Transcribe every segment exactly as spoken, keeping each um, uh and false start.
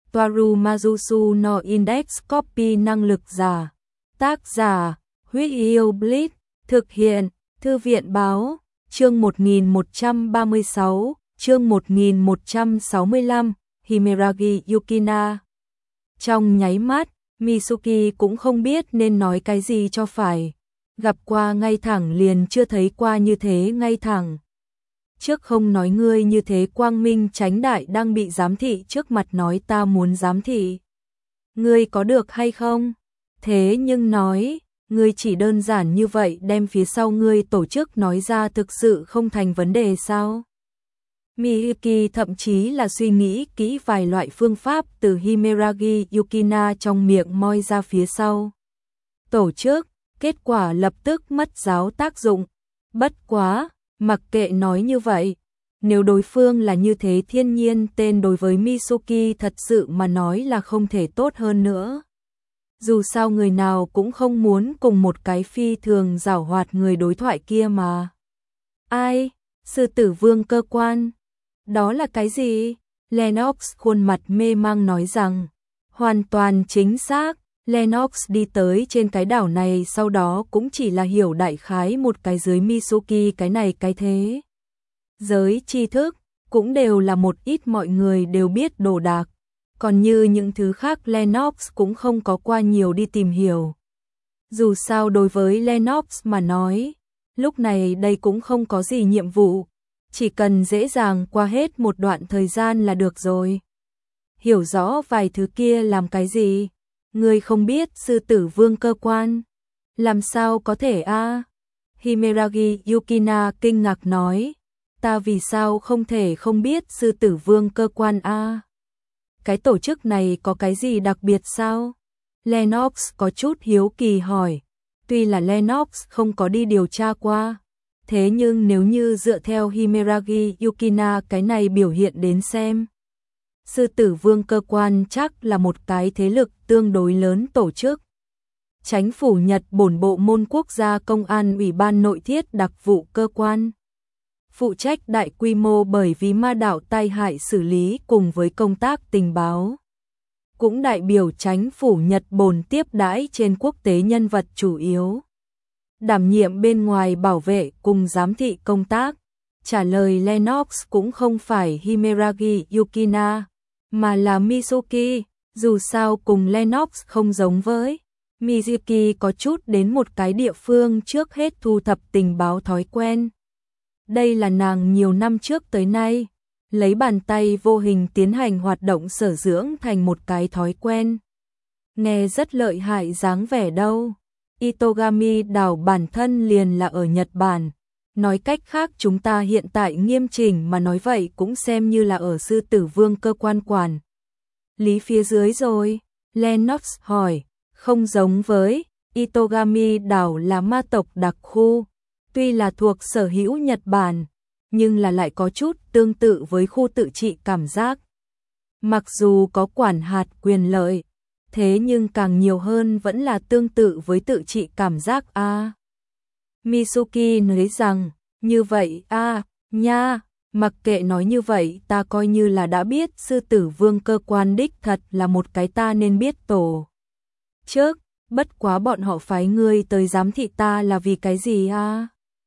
Toaru Majusu no Index Copy năng lực giả. Tác giả, Huyết Yêu Blitz, thực hiện, Thư viện báo, chương một nghìn một trăm ba mươi sáu, chương một nghìn một trăm sáu mươi lăm, Himeragi Yukina. Trong nháy mắt, Mitsuki cũng không biết nên nói cái gì cho phải. Gặp qua ngay thẳng liền chưa thấy qua như thế ngay thẳng. Trước không nói ngươi như thế quang minh chánh đại đang bị giám thị trước mặt nói ta muốn giám thị. Ngươi có được hay không? Thế nhưng nói, ngươi chỉ đơn giản như vậy đem phía sau ngươi tổ chức nói ra thực sự không thành vấn đề sao? Miyuki thậm chí là suy nghĩ kỹ vài loại phương pháp từ Himeragi Yukina trong miệng moi ra phía sau. Tổ chức, kết quả lập tức mất giáo tác dụng. Bất quá, mặc kệ nói như vậy, nếu đối phương là như thế thiên nhiên tên đối với Mitsuki thật sự mà nói là không thể tốt hơn nữa. Dù sao người nào cũng không muốn cùng một cái phi thường giảo hoạt người đối thoại kia mà. Ai? Sư tử vương cơ quan? Đó là cái gì? Lennox khuôn mặt mê mang nói rằng, hoàn toàn chính xác. Lennox đi tới trên cái đảo này sau đó cũng chỉ là hiểu đại khái một cái dưới Mitsuki cái này cái thế. Giới tri thức, cũng đều là một ít mọi người đều biết đồ đạc. Còn như những thứ khác Lennox cũng không có qua nhiều đi tìm hiểu. Dù sao đối với Lennox mà nói, lúc này đây cũng không có gì nhiệm vụ. Chỉ cần dễ dàng qua hết một đoạn thời gian là được rồi. Hiểu rõ vài thứ kia làm cái gì? Ngươi không biết sư tử vương cơ quan? Làm sao có thể a? À? Himeragi Yukina kinh ngạc nói. Ta vì sao không thể không biết sư tử vương cơ quan a? À? Cái tổ chức này có cái gì đặc biệt sao? Lennox có chút hiếu kỳ hỏi. Tuy là Lennox không có đi điều tra qua. Thế nhưng nếu như dựa theo Himeragi Yukina cái này biểu hiện đến xem. Sư tử vương cơ quan chắc là một cái thế lực tương đối lớn tổ chức. Chánh phủ Nhật bổn bộ môn quốc gia công an ủy ban nội thiết đặc vụ cơ quan. Phụ trách đại quy mô bởi vì ma đạo tai hại xử lý cùng với công tác tình báo. Cũng đại biểu chánh phủ Nhật bổn tiếp đãi trên quốc tế nhân vật chủ yếu. Đảm nhiệm bên ngoài bảo vệ cùng giám thị công tác. Trả lời Lennox cũng không phải Himeragi Yukina, mà là Mitsuki, dù sao cùng Lennox không giống với. Mitsuki có chút đến một cái địa phương trước hết thu thập tình báo thói quen. Đây là nàng nhiều năm trước tới nay, lấy bàn tay vô hình tiến hành hoạt động sở dưỡng thành một cái thói quen. Nghe rất lợi hại dáng vẻ đâu. Itogami đảo bản thân liền là ở Nhật Bản. Nói cách khác chúng ta hiện tại nghiêm chỉnh mà nói vậy cũng xem như là ở sư tử vương cơ quan quản lý phía dưới rồi. Lennox hỏi, không giống với, Itogami đảo là ma tộc đặc khu, tuy là thuộc sở hữu Nhật Bản, nhưng là lại có chút tương tự với khu tự trị cảm giác. Mặc dù có quản hạt quyền lợi, thế nhưng càng nhiều hơn vẫn là tương tự với tự trị cảm giác a. À. Mitsuki nói rằng, như vậy a, à, nha, mặc kệ nói như vậy ta coi như là đã biết sư tử vương cơ quan đích thật là một cái ta nên biết tổ. Trước, bất quá bọn họ phái ngươi tới giám thị ta là vì cái gì a? À?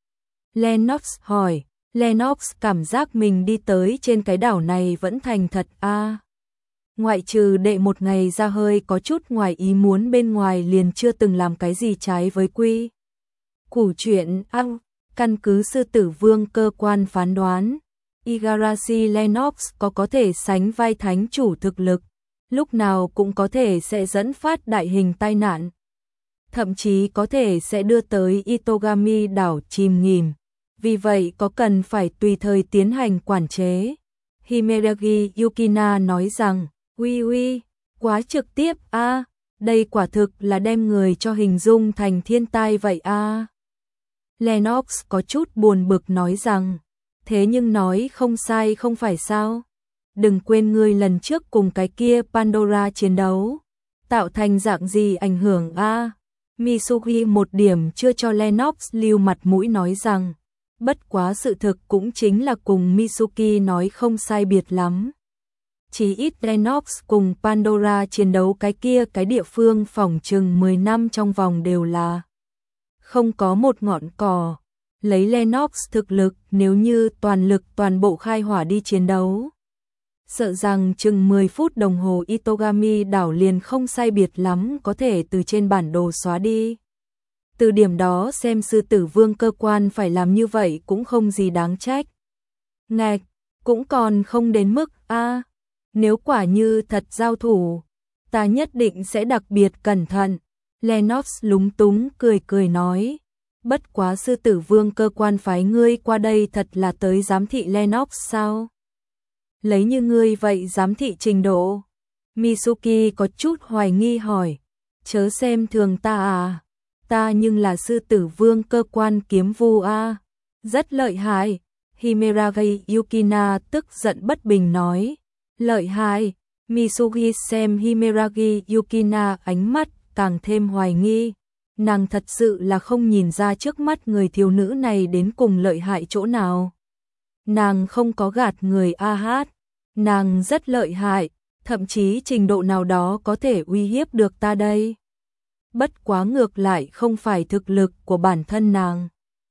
Lennox hỏi, Lennox cảm giác mình đi tới trên cái đảo này vẫn thành thật a. À? Ngoại trừ đệ một ngày ra hơi có chút ngoài ý muốn bên ngoài liền chưa từng làm cái gì trái với quy củ chuyện ăn. Căn cứ sư tử vương cơ quan phán đoán, Igarashi Lennox có có thể sánh vai thánh chủ thực lực, lúc nào cũng có thể sẽ dẫn phát đại hình tai nạn. Thậm chí có thể sẽ đưa tới Itogami đảo chìm nghỉm, vì vậy có cần phải tùy thời tiến hành quản chế. Himeragi Yukina nói rằng, uy uy, quá trực tiếp a, à, đây quả thực là đem người cho hình dung thành thiên tai vậy a. À. Lennox có chút buồn bực nói rằng, thế nhưng nói không sai không phải sao? Đừng quên ngươi lần trước cùng cái kia Pandora chiến đấu, tạo thành dạng gì ảnh hưởng a? À? Mitsuki một điểm chưa cho Lennox lưu mặt mũi nói rằng, bất quá sự thực cũng chính là cùng Mitsuki nói không sai biệt lắm. Chỉ ít Lennox cùng Pandora chiến đấu cái kia cái địa phương phỏng chừng mười năm trong vòng đều là không có một ngọn cỏ. Lấy Lennox thực lực, nếu như toàn lực toàn bộ khai hỏa đi chiến đấu, sợ rằng chừng mười phút đồng hồ Itogami đảo liền không sai biệt lắm có thể từ trên bản đồ xóa đi. Từ điểm đó xem sư tử vương cơ quan phải làm như vậy cũng không gì đáng trách. Ngạch, cũng còn không đến mức a. Nếu quả như thật giao thủ, ta nhất định sẽ đặc biệt cẩn thận. Lennox lúng túng cười cười nói. Bất quá sư tử vương cơ quan phái ngươi qua đây thật là tới giám thị Lennox sao? Lấy như ngươi vậy giám thị trình độ. Mitsuki có chút hoài nghi hỏi. Chớ xem thường ta à? Ta nhưng là sư tử vương cơ quan kiếm vu a. Rất lợi hại. Himeragi Yukina tức giận bất bình nói. Lợi hại. Mitsuki xem Himeragi Yukina ánh mắt càng thêm hoài nghi. Nàng thật sự là không nhìn ra trước mắt người thiếu nữ này đến cùng lợi hại chỗ nào. Nàng không có gạt người a hát. Nàng rất lợi hại, thậm chí trình độ nào đó có thể uy hiếp được ta đây. Bất quá ngược lại không phải thực lực của bản thân nàng,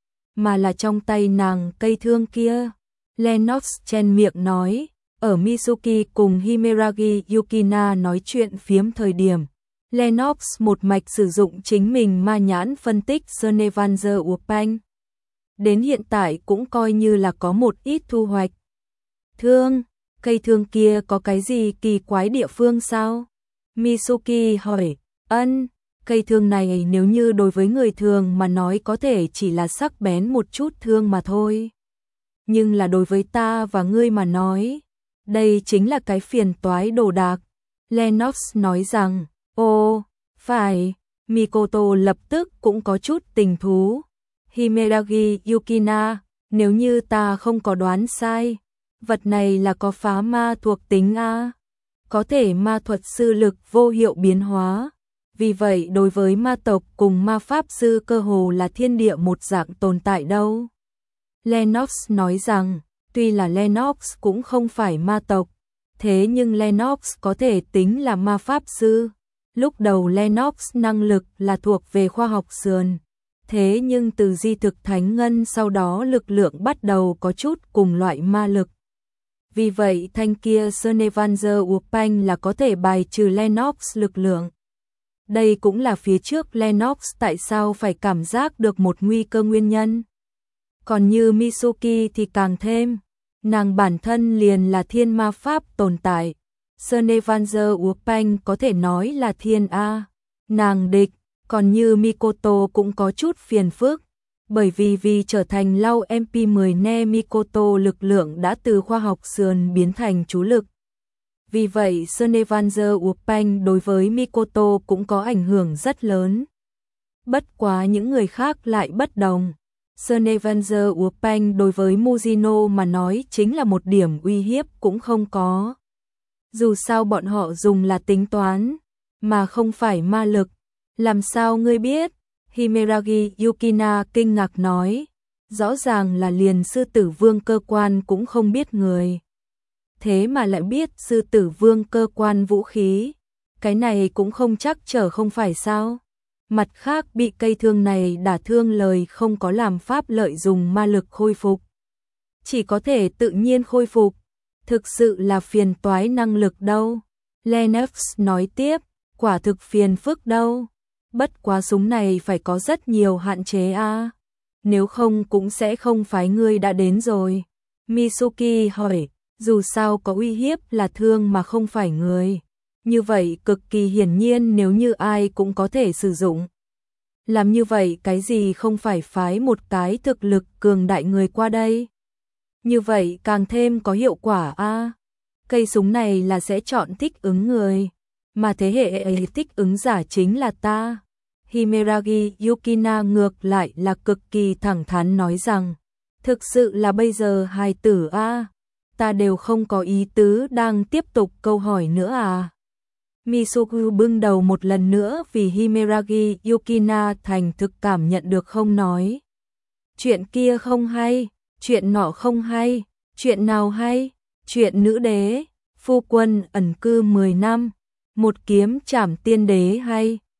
mà là trong tay nàng cây thương kia. Lennox chen miệng nói, ở Mitsuki cùng Himeragi Yukina nói chuyện phiếm thời điểm. Lennox một mạch sử dụng chính mình ma nhãn phân tích Genevanger Urpanh. Đến hiện tại cũng coi như là có một ít thu hoạch. Thương, cây thương kia có cái gì kỳ quái địa phương sao? Mitsuki hỏi, ân, cây thương này nếu như đối với người thường mà nói có thể chỉ là sắc bén một chút thương mà thôi. Nhưng là đối với ta và ngươi mà nói, đây chính là cái phiền toái đồ đạc. Lennox nói rằng, ồ, phải, Mikoto lập tức cũng có chút tình thú. Himeragi Yukina, nếu như ta không có đoán sai, vật này là có phá ma thuộc tính A. Có thể ma thuật sư lực vô hiệu biến hóa. Vì vậy đối với ma tộc cùng ma pháp sư cơ hồ là thiên địa một dạng tồn tại đâu. Lennox nói rằng, tuy là Lennox cũng không phải ma tộc, thế nhưng Lennox có thể tính là ma pháp sư. Lúc đầu Lennox năng lực là thuộc về khoa học sườn, thế nhưng từ di thực thánh ngân sau đó lực lượng bắt đầu có chút cùng loại ma lực. Vì vậy thanh kia Genevanger Urpanh là có thể bài trừ Lennox lực lượng. Đây cũng là phía trước Lennox tại sao phải cảm giác được một nguy cơ nguyên nhân. Còn như Mitsuki thì càng thêm, nàng bản thân liền là thiên ma pháp tồn tại. Genevanger Urpanh có thể nói là thiên A, nàng địch, còn như Mikoto cũng có chút phiền phức, bởi vì vì trở thành lau em pê mười ne Mikoto lực lượng đã từ khoa học sườn biến thành chú lực. Vì vậy Genevanger Urpanh đối với Mikoto cũng có ảnh hưởng rất lớn. Bất quá những người khác lại bất đồng. Genevanger Urpanh đối với Mujino mà nói chính là một điểm uy hiếp cũng không có. Dù sao bọn họ dùng là tính toán, mà không phải ma lực. Làm sao ngươi biết? Himeragi Yukina kinh ngạc nói. Rõ ràng là liền sư tử vương cơ quan cũng không biết người. Thế mà lại biết sư tử vương cơ quan vũ khí. Cái này cũng không chắc trở không phải sao. Mặt khác bị cây thương này đả thương lời không có làm pháp lợi dùng ma lực khôi phục. Chỉ có thể tự nhiên khôi phục. Thực sự là phiền toái năng lực đâu. Lennox nói tiếp, quả thực phiền phức đâu. Bất quá súng này phải có rất nhiều hạn chế a. À. Nếu không cũng sẽ không phái ngươi đã đến rồi. Mitsuki hỏi, dù sao có uy hiếp là thương mà không phải người. Như vậy cực kỳ hiển nhiên nếu như ai cũng có thể sử dụng. Làm như vậy cái gì không phải phái một cái thực lực cường đại người qua đây. Như vậy càng thêm có hiệu quả a. À. Cây súng này là sẽ chọn thích ứng người. Mà thế hệ ấy thích ứng giả chính là ta. Himeragi Yukina ngược lại là cực kỳ thẳng thắn nói rằng, thực sự là bây giờ hài tử a, à, ta đều không có ý tứ đang tiếp tục câu hỏi nữa à. Mitsuki bưng đầu một lần nữa vì Himeragi Yukina thành thực cảm nhận được không nói. Chuyện kia không hay, chuyện nọ không hay, chuyện nào hay, chuyện nữ đế, Phu quân ẩn cư mười năm, một kiếm trảm tiên đế hay